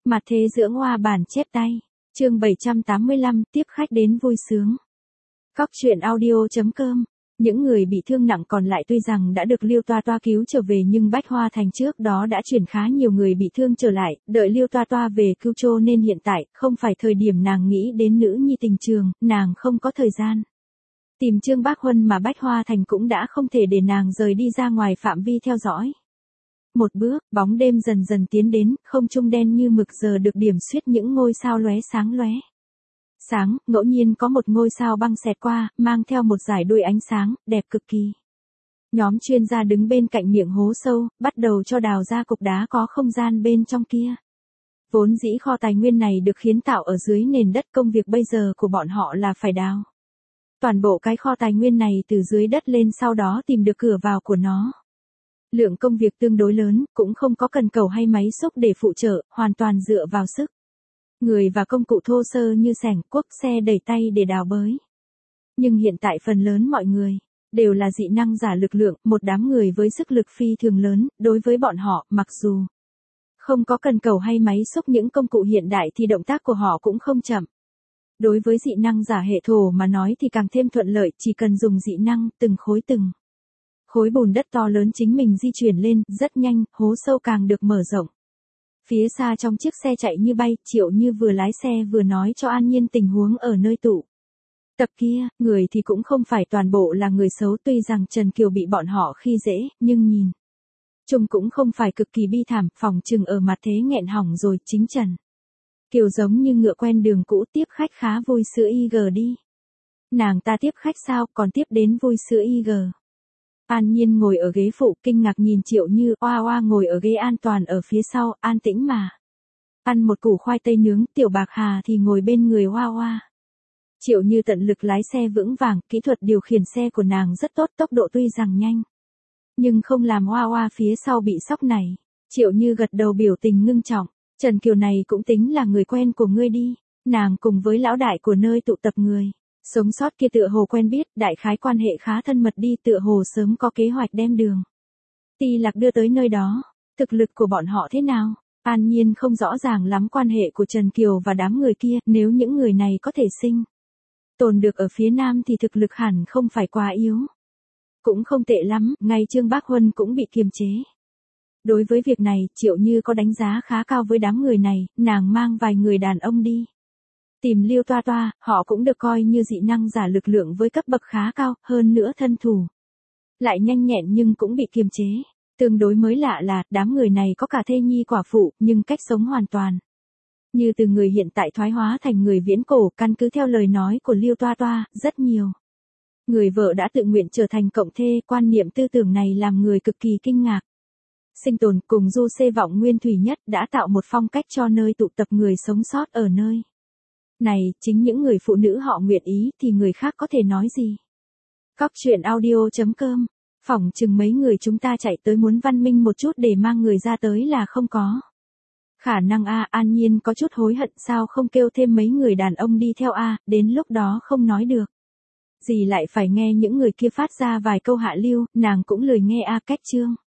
Mặt thế dưỡng hoa bản chép tay. Chương 785, tiếp khách đến vui sướng. Cóc truyện audio.com. Những người bị thương nặng còn lại tuy rằng đã được Liêu Toa Toa cứu trở về nhưng Bách Hoa Thành trước đó đã chuyển khá nhiều người bị thương trở lại, đợi Liêu Toa Toa về cứu chô nên hiện tại không phải thời điểm nàng nghĩ đến nữ nhi tình trường, nàng không có thời gian tìm Trương Bác Huân mà Bách Hoa Thành cũng đã không thể để nàng rời đi ra ngoài phạm vi theo dõi. Một bước, bóng đêm dần dần tiến đến, không trung đen như mực giờ được điểm xuyết những ngôi sao lóe sáng lóe. Sáng, ngẫu nhiên có một ngôi sao băng xẹt qua, mang theo một dải đuôi ánh sáng, đẹp cực kỳ. Nhóm chuyên gia đứng bên cạnh miệng hố sâu, bắt đầu cho đào ra cục đá có không gian bên trong kia. Vốn dĩ kho tài nguyên này được kiến tạo ở dưới nền đất, công việc bây giờ của bọn họ là phải đào toàn bộ cái kho tài nguyên này từ dưới đất lên, sau đó tìm được cửa vào của nó. Lượng công việc tương đối lớn, cũng không có cần cầu hay máy xúc để phụ trợ, hoàn toàn dựa vào sức người và công cụ thô sơ như xẻng, cuốc, xe đẩy tay để đào bới. Nhưng hiện tại phần lớn mọi người đều là dị năng giả lực lượng, một đám người với sức lực phi thường lớn, đối với bọn họ, mặc dù không có cần cầu hay máy xúc những công cụ hiện đại thì động tác của họ cũng không chậm. Đối với dị năng giả hệ thổ mà nói thì càng thêm thuận lợi, chỉ cần dùng dị năng, từng khối bùn đất to lớn chính mình di chuyển lên, rất nhanh, hố sâu càng được mở rộng. Phía xa trong chiếc xe chạy như bay, Triệu Như vừa lái xe vừa nói cho An Nhiên tình huống ở nơi tụ tập kia, người thì cũng không phải toàn bộ là người xấu, tuy rằng Trần Kiều bị bọn họ khi dễ, nhưng nhìn chung cũng không phải cực kỳ bi thảm, phòng chừng ở mặt thế nghẹn hỏng rồi, chính Trần Kiều giống như ngựa quen đường cũ, tiếp khách khá vui sữa IG đi. Nàng ta tiếp khách sao, còn tiếp đến vui sữa IG. An Nhiên ngồi ở ghế phụ, kinh ngạc nhìn Triệu Như, oa oa ngồi ở ghế an toàn ở phía sau, an tĩnh mà ăn một củ khoai tây nướng, Tiểu Bạc Hà thì ngồi bên người oa oa. Triệu Như tận lực lái xe vững vàng, kỹ thuật điều khiển xe của nàng rất tốt, tốc độ tuy rằng nhanh, nhưng không làm oa oa phía sau bị sốc này. Triệu Như gật đầu biểu tình ngưng trọng, Trần Kiều này cũng tính là người quen của ngươi đi, nàng cùng với lão đại của nơi tụ tập người sống sót kia tựa hồ quen biết, đại khái quan hệ khá thân mật đi, tựa hồ sớm có kế hoạch đem đường Ti Lạc đưa tới nơi đó. Thực lực của bọn họ thế nào? An Nhiên không rõ ràng lắm quan hệ của Trần Kiều và đám người kia, nếu những người này có thể sinh tồn được ở phía Nam thì thực lực hẳn không phải quá yếu. Cũng không tệ lắm, ngay Trương Bác Huân cũng bị kiềm chế. Đối với việc này, Triệu Như có đánh giá khá cao với đám người này, nàng mang vài người đàn ông đi tìm Liêu Toa Toa, họ cũng được coi như dị năng giả lực lượng với cấp bậc khá cao, hơn nữa thân thủ lại nhanh nhẹn nhưng cũng bị kiềm chế. Tương đối mới lạ là, đám người này có cả thê nhi quả phụ, nhưng cách sống hoàn toàn như từ người hiện tại thoái hóa thành người viễn cổ, căn cứ theo lời nói của Liêu Toa Toa, rất nhiều người vợ đã tự nguyện trở thành cộng thê, quan niệm tư tưởng này làm người cực kỳ kinh ngạc. Sinh tồn cùng du xê vọng nguyên thủy nhất đã tạo một phong cách cho nơi tụ tập người sống sót ở nơi này, chính những người phụ nữ họ nguyện ý thì người khác có thể nói gì. Cóc truyện audio.com. Phỏng chừng mấy người chúng ta chạy tới muốn văn minh một chút để mang người ra tới là không có khả năng a. An Nhiên có chút hối hận sao không kêu thêm mấy người đàn ông đi theo a, đến lúc đó không nói được gì lại phải nghe những người kia phát ra vài câu hạ lưu, nàng cũng lười nghe a. Cách chương